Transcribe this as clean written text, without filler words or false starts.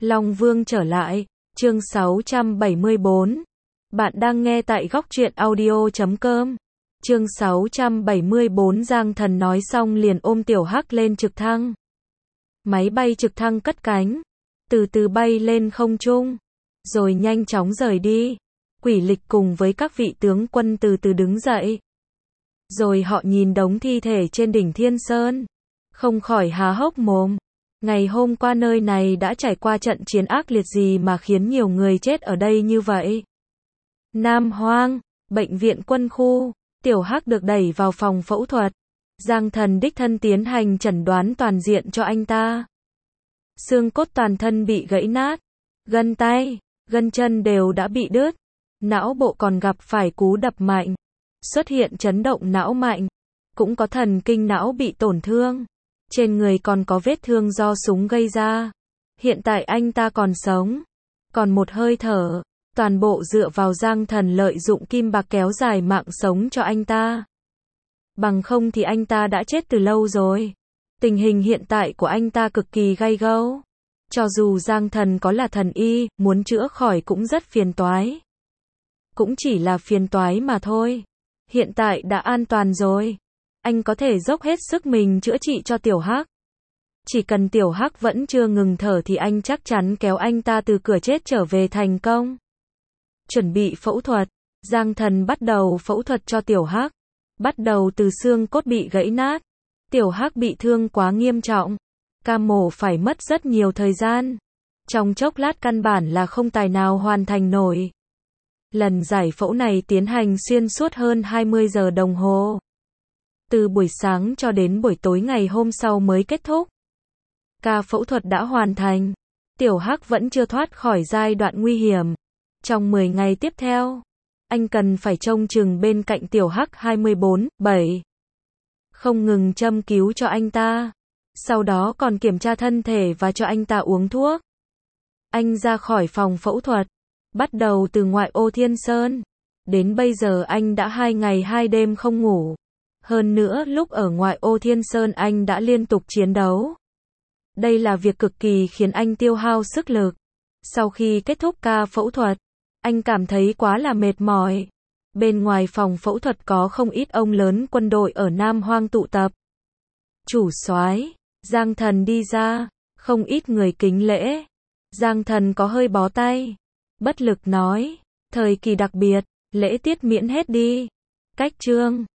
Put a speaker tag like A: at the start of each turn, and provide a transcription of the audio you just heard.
A: Long Vương trở lại, chương 674. Bạn đang nghe tại Góc Truyện Audio.com. Chương 674 Giang Thần nói xong liền ôm Tiểu Hắc lên trực thăng. Máy bay trực thăng cất cánh, từ từ bay lên không trung, rồi nhanh chóng rời đi. Quỷ Lịch cùng với các vị tướng quân từ từ đứng dậy. Rồi họ nhìn đống thi thể trên đỉnh Thiên Sơn, không khỏi há hốc mồm. Ngày hôm qua nơi này đã trải qua trận chiến ác liệt gì mà khiến nhiều người chết ở đây như vậy? Nam Hoang, bệnh viện quân khu, Tiểu Hắc được đẩy vào phòng phẫu thuật. Giang Thần đích thân tiến hành chẩn đoán toàn diện cho anh ta. Xương cốt toàn thân bị gãy nát, gân tay, gân chân đều đã bị đứt, não bộ còn gặp phải cú đập mạnh, xuất hiện chấn động não mạnh, cũng có thần kinh não bị tổn thương. Trên người còn có vết thương do súng gây ra. Hiện tại anh ta còn sống, còn một hơi thở, toàn bộ dựa vào Giang Thần lợi dụng kim bạc kéo dài mạng sống cho anh ta. Bằng không thì anh ta đã chết từ lâu rồi. Tình hình hiện tại của anh ta cực kỳ gay gẫm. Cho dù Giang Thần có là thần y, muốn chữa khỏi cũng rất phiền toái. Cũng chỉ là phiền toái mà thôi. Hiện tại đã an toàn rồi. Anh có thể dốc hết sức mình chữa trị cho Tiểu Hắc. Chỉ cần Tiểu Hắc vẫn chưa ngừng thở thì anh chắc chắn kéo anh ta từ cửa chết trở về thành công. Chuẩn bị phẫu thuật, Giang Thần bắt đầu phẫu thuật cho Tiểu Hắc. Bắt đầu từ xương cốt bị gãy nát. Tiểu Hắc bị thương quá nghiêm trọng, ca mổ phải mất rất nhiều thời gian. Trong chốc lát căn bản là không tài nào hoàn thành nổi. Lần giải phẫu này tiến hành xuyên suốt hơn 20 giờ đồng hồ. Từ buổi sáng cho đến buổi tối ngày hôm sau mới kết thúc. Ca phẫu thuật đã hoàn thành. Tiểu Hắc vẫn chưa thoát khỏi giai đoạn nguy hiểm. Trong 10 ngày tiếp theo, anh cần phải trông chừng bên cạnh Tiểu Hắc 24/7. Không ngừng châm cứu cho anh ta. Sau đó còn kiểm tra thân thể và cho anh ta uống thuốc. Anh ra khỏi phòng phẫu thuật, bắt đầu từ ngoại ô Thiên Sơn. Đến bây giờ anh đã 2 ngày 2 đêm không ngủ. Hơn nữa lúc ở ngoại ô Thiên Sơn anh đã liên tục chiến đấu. Đây là việc cực kỳ khiến anh tiêu hao sức lực. Sau khi kết thúc ca phẫu thuật, anh cảm thấy quá là mệt mỏi. Bên ngoài phòng phẫu thuật có không ít ông lớn quân đội ở Nam Hoang tụ tập. Chủ soái, Giang Thần đi ra, không ít người kính lễ. Giang Thần có hơi bó tay, bất lực nói, thời kỳ đặc biệt, lễ tiết miễn hết đi. Cách trương,